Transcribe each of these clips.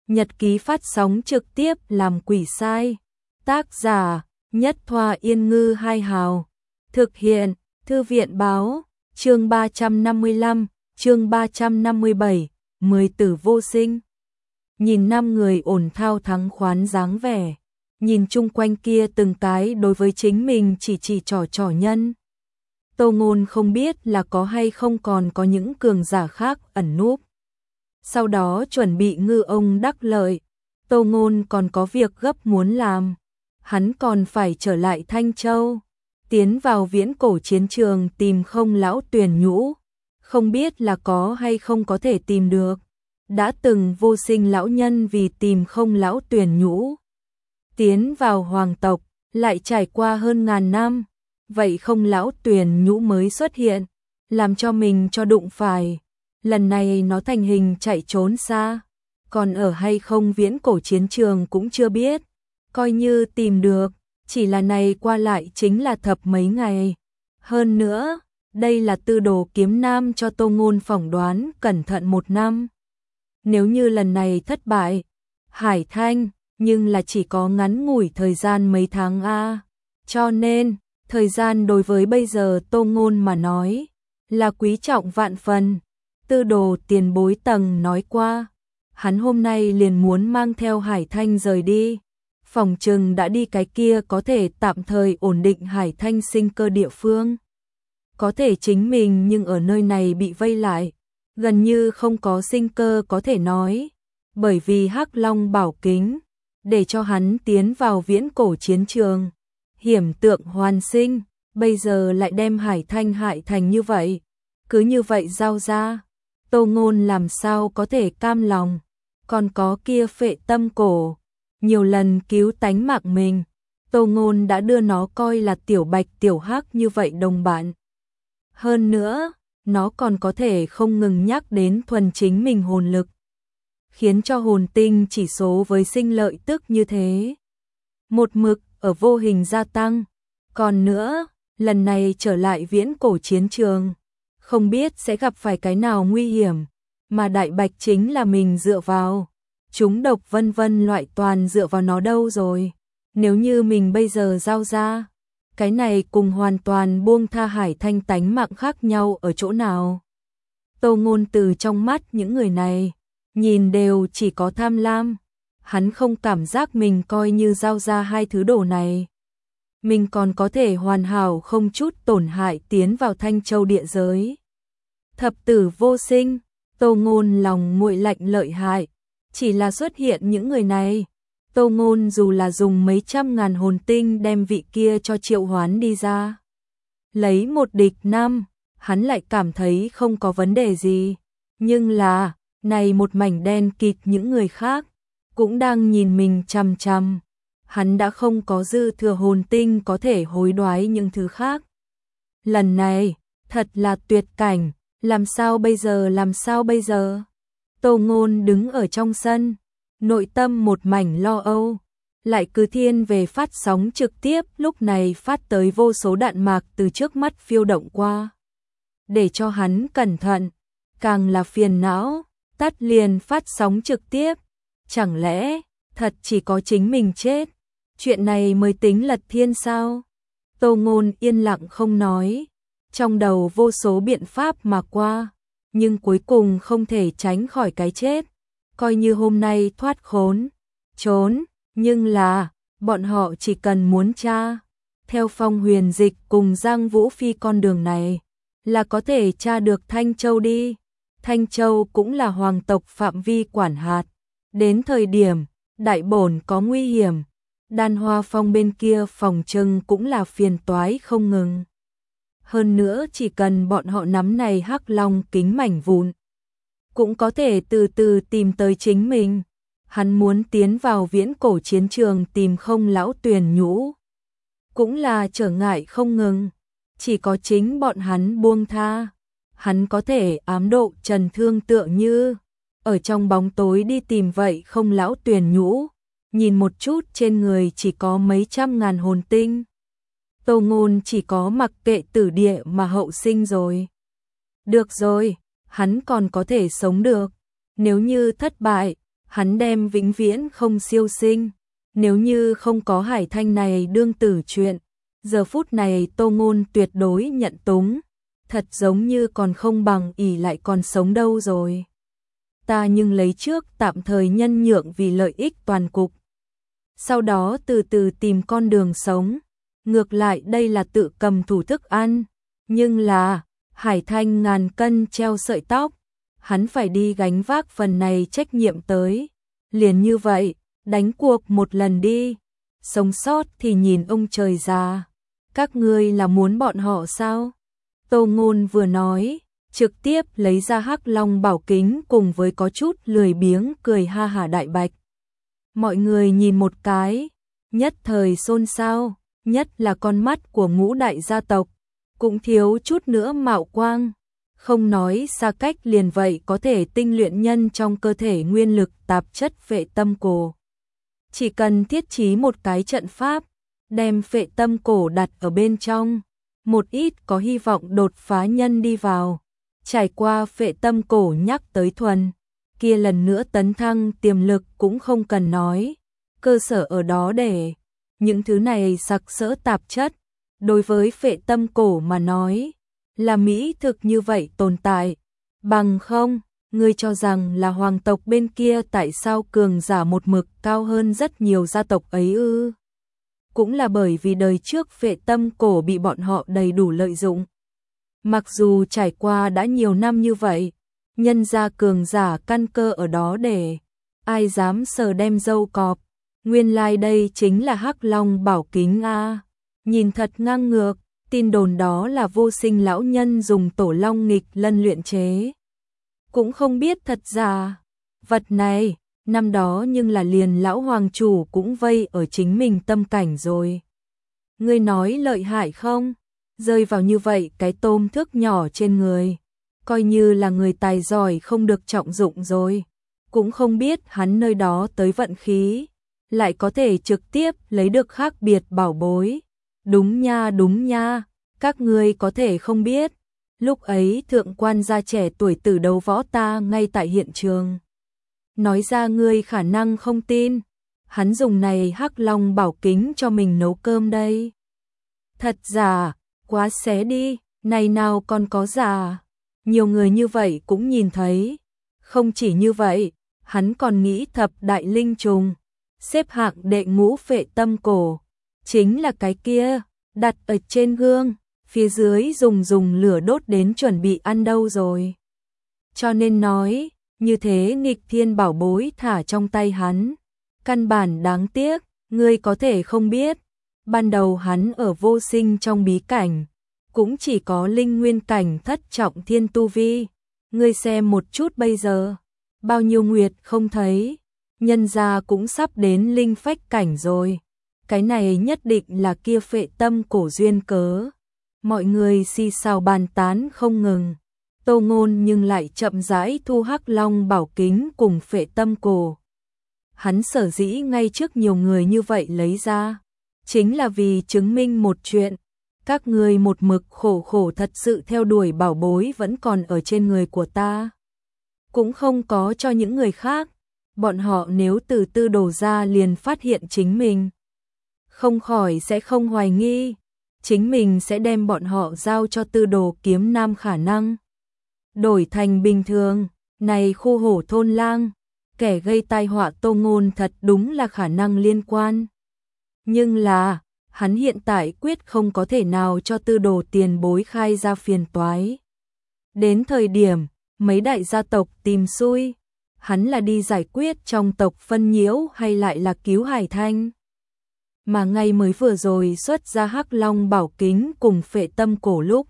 Nhật ký phát sóng trực tiếp làm quỷ sai. Tác giả: Nhất Thoa Yên Ngư Hai Hào. Thực hiện: Thư viện báo. Chương 355, chương 357, 10 tử vô sinh. Nhìn 5 người ổn thao thắng khoán dáng vẻ, nhìn chung quanh kia từng cái đối với chính mình chỉ trò nhân. Tô Ngôn không biết là có hay không còn có những cường giả khác ẩn núp. Sau đó chuẩn bị ngư ông đắc lợi, Tô Ngôn còn có việc gấp muốn làm. Hắn còn phải trở lại Thanh Châu, tiến vào viễn cổ chiến trường tìm Không lão tuyển nhũ. Không biết là có hay không có thể tìm được. Đã từng vô sinh lão nhân vì tìm Không lão tuyển nhũ tiến vào hoàng tộc, lại trải qua hơn ngàn năm. Vậy Không lão tuyển nhũ mới xuất hiện, làm cho mình cho đụng phải. Lần này nó thành hình chạy trốn xa, còn ở hay không viễn cổ chiến trường cũng chưa biết. Coi như tìm được, chỉ là này qua lại chính là thập mấy ngày. Hơn nữa, đây là tư đồ kiếm nam cho Tô Ngôn phỏng đoán cẩn thận 1 năm. Nếu như lần này thất bại, Hải Thanh, nhưng là chỉ có ngắn ngủi thời gian mấy tháng a. Cho nên, thời gian đối với bây giờ Tô Ngôn mà nói, là quý trọng vạn phần. Tư đồ tiền bối tầng nói qua, hắn hôm nay liền muốn mang theo Hải Thanh rời đi. Phòng trừng đã đi cái kia có thể tạm thời ổn định Hải Thanh sinh cơ địa phương. Có thể chính mình nhưng ở nơi này bị vây lại, gần như không có sinh cơ có thể nói. Bởi vì Hắc Long bảo kính, để cho hắn tiến vào viễn cổ chiến trường, hiểm tượng hoàn sinh, bây giờ lại đem Hải Thanh hại thành như vậy. Cứ như vậy giao ra, Tô Ngôn làm sao có thể cam lòng. Còn có kia phệ tâm cổ, nhiều lần cứu tánh mạng mình, Tô Ngôn đã đưa nó coi là tiểu bạch tiểu hắc như vậy đồng bạn. Hơn nữa, nó còn có thể không ngừng nhắc đến thuần chính mình hồn lực, khiến cho hồn tinh chỉ số với sinh lợi tức như thế một mực ở vô hình gia tăng. Còn nữa, lần này trở lại viễn cổ chiến trường, không biết sẽ gặp phải cái nào nguy hiểm, mà đại bạch chính là mình dựa vào. Chúng độc vân vân loại toàn dựa vào nó đâu rồi. Nếu như mình bây giờ giao ra, cái này cùng hoàn toàn buông tha Hải Thanh tánh mạng khác nhau ở chỗ nào. Tô Ngôn từ trong mắt những người này, nhìn đều chỉ có tham lam. Hắn không cảm giác mình coi như giao ra hai thứ đồ này, mình còn có thể hoàn hảo không chút tổn hại tiến vào Thanh Châu địa giới. Thập tử vô sinh, Tô Ngôn lòng nguội lạnh lợi hại. Chỉ là xuất hiện những người này, Tô Ngôn dù là dùng mấy trăm ngàn hồn tinh đem vị kia cho triệu hoán đi ra, lấy 1 địch 5, hắn lại cảm thấy không có vấn đề gì. Nhưng là, này một mảnh đen kịt những người khác, cũng đang nhìn mình chằm chằm. Hắn đã không có dư thừa hồn tinh có thể hối đoái những thứ khác. Lần này, thật là tuyệt cảnh, làm sao bây giờ? Tô Ngôn đứng ở trong sân, nội tâm một mảnh lo âu, lại cứ thiên về phát sóng trực tiếp lúc này phát tới vô số đạn mạc từ trước mắt phiêu động qua. Để cho hắn cẩn thận, càng là phiền não, tắt liền phát sóng trực tiếp. Chẳng lẽ, thật chỉ có chính mình chết, chuyện này mới tính lật thiên sao? Tô Ngôn yên lặng không nói, trong đầu vô số biện pháp mà qua. Nhưng cuối cùng không thể tránh khỏi cái chết. Coi như hôm nay thoát khốn, trốn, nhưng là, bọn họ chỉ cần muốn tra. Theo Phong Huyền Dịch cùng Giang Vũ Phi con đường này, là có thể tra được Thanh Châu đi. Thanh Châu cũng là hoàng tộc phạm vi quản hạt. Đến thời điểm, đại bổn có nguy hiểm, Đan Hoa Phong bên kia phòng trừng cũng là phiền toái không ngừng. Hơn nữa chỉ cần bọn họ nắm này Hắc Long kính mảnh vụn, cũng có thể từ từ tìm tới chính mình. Hắn muốn tiến vào viễn cổ chiến trường tìm Không lão tuyển nhũ, cũng là trở ngại không ngừng. Chỉ có chính bọn hắn buông tha, hắn có thể ám độ Trần Thương tựa như ở trong bóng tối đi tìm vậy Không lão tuyển nhũ. Nhìn một chút trên người chỉ có mấy trăm ngàn hồn tinh, Tô Ngôn chỉ có mặc kệ tử địa mà hậu sinh rồi. Được rồi, hắn còn có thể sống được. Nếu như thất bại, hắn đem vĩnh viễn không siêu sinh. Nếu như không có Hải Thanh này đương tử chuyện, giờ phút này Tô Ngôn tuyệt đối nhận túng, thật giống như còn không bằng ỷ lại còn sống đâu rồi. Ta nhưng lấy trước tạm thời nhân nhượng vì lợi ích toàn cục. Sau đó từ từ tìm con đường sống. Ngược lại đây là tự cầm thủ thức ăn. Nhưng là, Hải Thanh ngàn cân treo sợi tóc. Hắn phải đi gánh vác phần này trách nhiệm tới. Liền như vậy, đánh cuộc một lần đi. Sống sót thì nhìn ông trời già. Các ngươi là muốn bọn họ sao? Tô Ngôn vừa nói, trực tiếp lấy ra Hắc Long bảo kính cùng với có chút lười biếng cười ha hả Đại Bạch. Mọi người nhìn một cái, nhất thời xôn xao, nhất là con mắt của ngũ đại gia tộc, cũng thiếu chút nữa mạo quang. Không nói xa cách liền vậy có thể tinh luyện nhân trong cơ thể nguyên lực tạp chất phệ tâm cổ. Chỉ cần thiết trí một cái trận pháp, đem phệ tâm cổ đặt ở bên trong, một ít có hy vọng đột phá nhân đi vào. Trải qua phệ tâm cổ nhắc tới thuần, kia lần nữa tấn thăng tiềm lực cũng không cần nói, cơ sở ở đó để những thứ này sặc sỡ tạp chất, đối với phệ tâm cổ mà nói, là mỹ thực như vậy tồn tại. Bằng không, ngươi cho rằng là hoàng tộc bên kia tại sao cường giả một mực cao hơn rất nhiều gia tộc ấy ư? Cũng là bởi vì đời trước phệ tâm cổ bị bọn họ đầy đủ lợi dụng. Mặc dù trải qua đã nhiều năm như vậy, nhân gia cường giả căn cơ ở đó để ai dám sờ đem dâu cọp. Nguyên lai đây chính là Hắc Long bảo kính a. Nhìn thật ngang ngược, tin đồn đó là Vô Sinh lão nhân dùng tổ long nghịch lân luyện chế. Cũng không biết thật giả. Vật này, năm đó nhưng là liền lão hoàng chủ cũng vây ở chính mình tâm cảnh rồi. Ngươi nói lợi hại không? Rơi vào như vậy cái tôm thước nhỏ trên người, coi như là người tài giỏi không được trọng dụng rồi. Cũng không biết hắn nơi đó tới vận khí, lại có thể trực tiếp lấy được khác biệt bảo bối. Đúng nha, các ngươi có thể không biết. Lúc ấy thượng quan gia trẻ tuổi tử đấu võ ta ngay tại hiện trường. Nói ra ngươi khả năng không tin, hắn dùng này Hắc Long bảo kính cho mình nấu cơm đây. Thật giả, quá xé đi, này nào còn có giả. Nhiều người như vậy cũng nhìn thấy. Không chỉ như vậy, hắn còn nghĩ thập đại linh trùng, xếp hạng đệ ngũ phệ tâm cổ, chính là cái kia, đặt ở trên gương, phía dưới dùng lửa đốt đến chuẩn bị ăn đâu rồi. Cho nên nói, như thế nghịch thiên bảo bối thả trong tay hắn, căn bản đáng tiếc, ngươi có thể không biết, ban đầu hắn ở Vô Sinh trong bí cảnh, cũng chỉ có linh nguyên cảnh thất trọng thiên tu vi. Ngươi xem một chút bây giờ, bao nhiêu nguyệt không thấy, nhân gia cũng sắp đến linh phách cảnh rồi. Cái này nhất định là kia phệ tâm cổ duyên cớ. Mọi người xì xào bàn tán không ngừng. Tô Ngôn nhưng lại chậm rãi thu Hắc Long bảo kính cùng phệ tâm cổ. Hắn sở dĩ ngay trước nhiều người như vậy lấy ra, chính là vì chứng minh một chuyện. Các ngươi một mực khổ thật sự theo đuổi bảo bối vẫn còn ở trên người của ta. Cũng không có cho những người khác. Bọn họ nếu từ tư đồ ra liền phát hiện chính mình, không khỏi sẽ không hoài nghi, chính mình sẽ đem bọn họ giao cho tư đồ kiếm nam khả năng. Đổi thành bình thường, này khu hổ thôn lang, kẻ gây tai họa Tô Ngôn thật đúng là khả năng liên quan. Nhưng là, hắn hiện tại quyết không có thể nào cho tư đồ tiền bối khai ra phiền toái. Đến thời điểm, mấy đại gia tộc tìm xui, hắn là đi giải quyết trong tộc phân nhiễu hay lại là cứu Hải Thanh. Mà ngay mới vừa rồi xuất ra Hắc Long bảo kính cùng phệ tâm cổ lúc,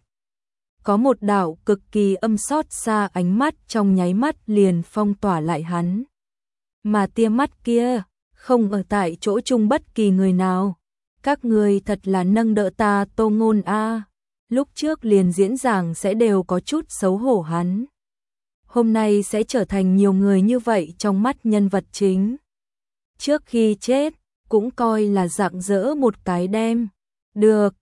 có một đạo cực kỳ âm xót xa ánh mắt trong nháy mắt liền phong tỏa lại hắn. Mà tia mắt kia, không ở tại chỗ chung bất kỳ người nào. Các người thật là nâng đỡ ta Tô Ngôn a. Lúc trước liền diễn giảng sẽ đều có chút xấu hổ hắn. Hôm nay sẽ trở thành nhiều người như vậy trong mắt nhân vật chính. Trước khi chết, cũng coi là rạng rỡ một cái đem. Được,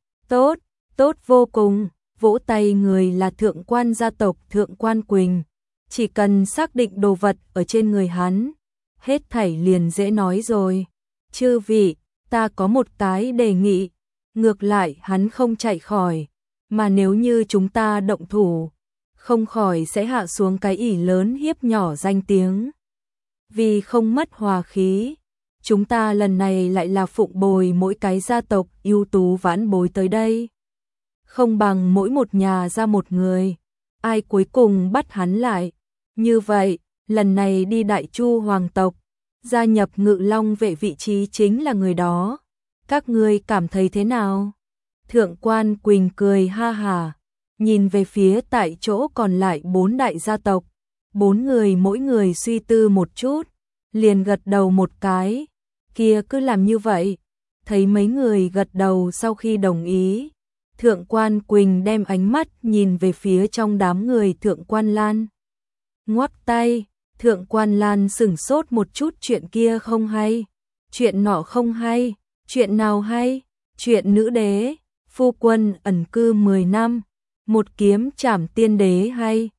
tốt vô cùng. Vỗ tay người là thượng quan gia tộc Thượng quan Quỳnh. Chỉ cần xác định đồ vật ở trên người hắn, hết thảy liền dễ nói rồi. Chư vị, ta có một cái đề nghị, ngược lại hắn không chạy khỏi, mà nếu như chúng ta động thủ, không khỏi sẽ hạ xuống cái ỷ lớn hiếp nhỏ danh tiếng. Vì không mất hòa khí, chúng ta lần này lại là phụng bồi mỗi cái gia tộc ưu tú vãn bối tới đây. Không bằng mỗi một nhà ra một người, ai cuối cùng bắt hắn lại. Như vậy, lần này đi Đại Chu hoàng tộc, gia nhập Ngự Long vệ vị trí chính là người đó. Các ngươi cảm thấy thế nào? Thượng quan Quỳnh cười ha hả, nhìn về phía tại chỗ còn lại 4 đại gia tộc. 4 người mỗi người suy tư một chút, liền gật đầu một cái. Kia cứ làm như vậy. Thấy mấy người gật đầu sau khi đồng ý, Thượng quan Quỳnh đem ánh mắt nhìn về phía trong đám người Thượng quan Lan. Ngoắc tay, Thượng quan Lan sửng sốt một chút, chuyện kia không hay. Chuyện nọ không hay, chuyện nào hay? Chuyện nữ đế, phu quân ẩn cư 10 năm, một kiếm trảm tiên đế hay?